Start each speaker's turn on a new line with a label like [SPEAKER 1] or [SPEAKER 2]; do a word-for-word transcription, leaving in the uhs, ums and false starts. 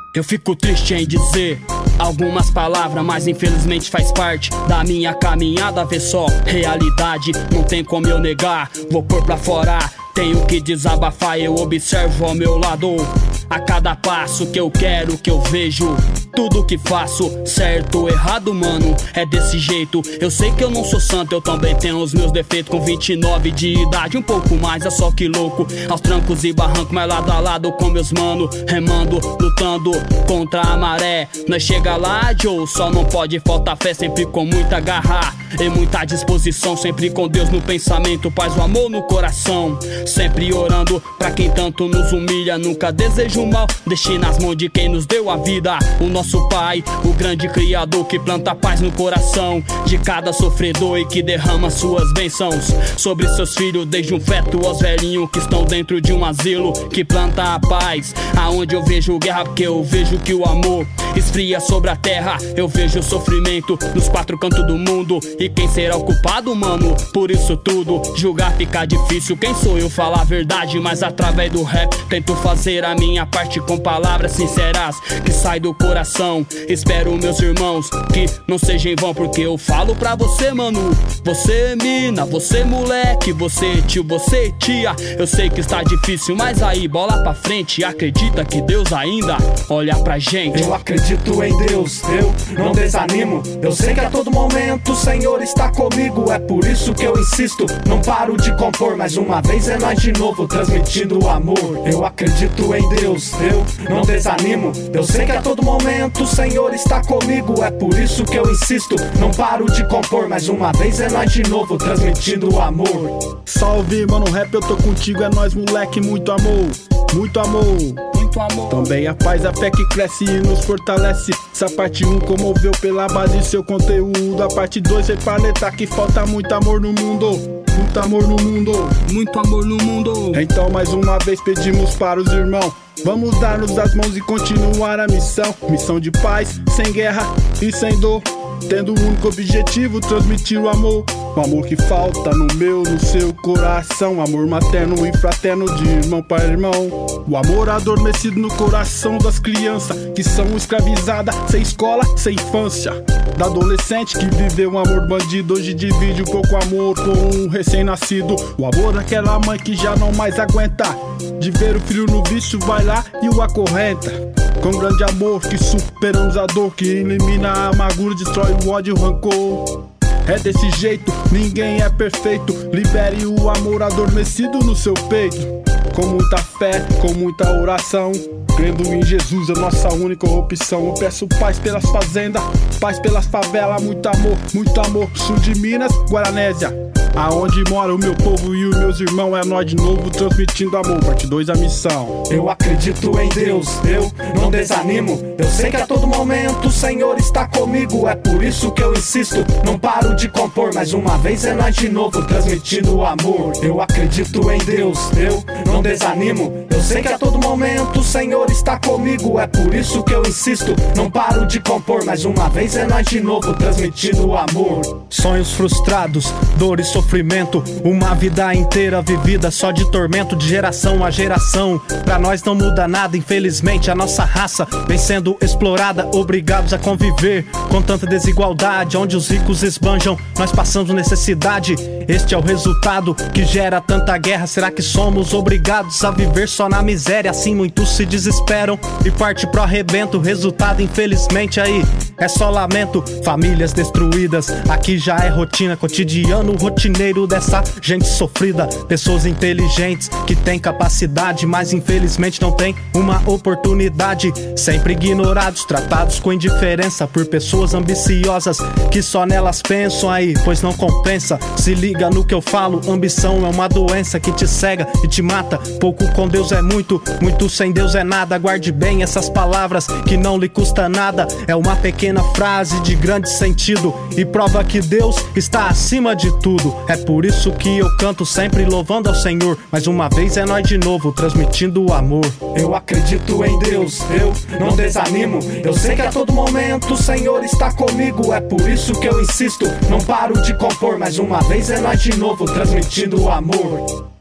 [SPEAKER 1] Eu fico triste em dizer algumas palavras, mas infelizmente faz parte da minha caminhada. Vê só, realidade, não tem como eu negar. Vou pôr pra fora, tenho que desabafar. Eu observo ao meu lado a cada passo que eu quero, que eu vejo. Tudo que faço, certo ou errado, mano, é desse jeito. Eu sei que eu não sou santo, eu também tenho os meus defeitos. Com vinte e nove de idade, um pouco mais, é só que louco. Aos trancos e barrancos, mas lado a lado com meus mano, remando, lutando contra a maré. Nós chega lá, Joe, só não pode faltar fé. Sempre com muita garra e muita disposição. Sempre com Deus no pensamento, paz, o amor no coração. Sempre orando pra quem tanto nos humilha. Nunca desejo mal, deixe nas mãos de quem nos deu a vida. O nosso Pai, o grande Criador, que planta paz no coração de cada sofredor e que derrama suas bênçãos sobre seus filhos, desde um feto aos velhinhos que estão dentro de um asilo. Que planta a paz aonde eu vejo guerra, porque eu vejo que o amor esfria sobre a terra. Eu vejo o sofrimento nos quatro cantos do mundo. E quem será o culpado, mano, por isso tudo? Julgar fica difícil, quem sou eu falar a verdade? Mas através do rap tento fazer a minha parte com palavras sinceras que saem do coração. Espero meus irmãos que não seja em vão, porque eu falo pra você, mano. Você mina, você moleque, você tio, você tia. Eu sei que está difícil, mas aí bola pra frente. Acredita que Deus ainda olha pra gente.
[SPEAKER 2] Eu acredito em Deus, eu não desanimo. Eu sei que a todo momento o Senhor está comigo. É por isso que eu insisto, não paro de compor. Mais uma vez é nós de novo, transmitindo o amor. Eu acredito em Deus, eu não desanimo. Eu sei que a todo momento o Senhor está comigo. É por isso que eu insisto, não paro de compor. Mais uma vez é nós de novo, transmitindo o amor.
[SPEAKER 3] Salve, mano, rap, eu tô contigo, é nós, moleque. Muito amor, muito amor,
[SPEAKER 1] muito amor.
[SPEAKER 3] Também a paz, a fé que cresce e nos fortalece. Essa parte um comoveu pela base seu conteúdo. A parte dois veio pra letrar que falta muito amor no mundo. Muito amor no mundo,
[SPEAKER 1] muito amor no mundo.
[SPEAKER 3] Então mais uma vez pedimos para os irmãos, vamos dar-nos as mãos e continuar a missão. Missão de paz, sem guerra e sem dor, tendo o único objetivo, transmitir o amor. O amor que falta no meu, no seu coração. Amor materno e fraterno de irmão para irmão. O amor adormecido no coração das crianças que são escravizadas, sem escola, sem infância. Da adolescente que viveu um amor bandido, hoje divide um pouco amor com um recém-nascido. O amor daquela mãe que já não mais aguenta de ver o filho no vício, vai lá e o acorrenta. Com grande amor que superamos a dor, que elimina a amargura, destrói o ódio e o rancor. É desse jeito, ninguém é perfeito. Libere o amor adormecido no seu peito. Com muita fé, com muita oração, crendo em Jesus, é nossa única opção. Eu peço paz pelas fazendas, paz pelas favelas. Muito amor, muito amor. Sul de Minas, Guaranésia, aonde mora o meu povo e os meus irmãos. É nós de novo, transmitindo amor. Parte dois, a missão.
[SPEAKER 2] Eu acredito em Deus, eu não desanimo. Eu sei que a todo momento o Senhor está comigo. É por isso que eu insisto, não paro de compor. Mais uma vez é nós de novo, transmitindo o amor. Eu acredito em Deus, eu não desanimo. Eu sei que a todo momento o Senhor está comigo. É por isso que eu insisto, não paro de compor. Mais uma vez é nós de novo, transmitindo o amor.
[SPEAKER 4] Sonhos frustrados, dor e sofrimento, uma vida inteira vivida só de tormento, de geração a geração. Pra nós não muda nada, infelizmente a nossa raça vem sendo explorada, obrigados a conviver com tanta desigualdade. Onde os ricos esbanjam, nós passamos necessidade. Este é o resultado que gera tanta guerra. Será que somos obrigados a viver só na miséria? Assim muitos se desesperam e parte pro arrebento. Resultado infelizmente aí é só lamento. Famílias destruídas, aqui já é rotina, cotidiano rotineiro dessa gente sofrida. Pessoas inteligentes que têm capacidade, mas infelizmente não tem uma oportunidade. Sempre ignorados, tratados com indiferença por pessoas ambiciosas que só nelas pensam aí, pois não compensa. Se liga no que eu falo, ambição é uma doença que te cega e te mata. Pouco com Deus é muito, muito sem Deus é nada. Guarde bem essas palavras que não lhe custa nada. É uma pequena frase de grande sentido e prova que Deus está acima de tudo. É por isso que eu canto sempre louvando ao Senhor. Mais uma vez é nós de novo, transmitindo o amor.
[SPEAKER 2] Eu acredito em Deus, eu não desanimo. Eu sei que a todo momento o Senhor está comigo. É por isso que eu insisto, não paro de compor. Mais uma vez é nós de novo, transmitindo o amor.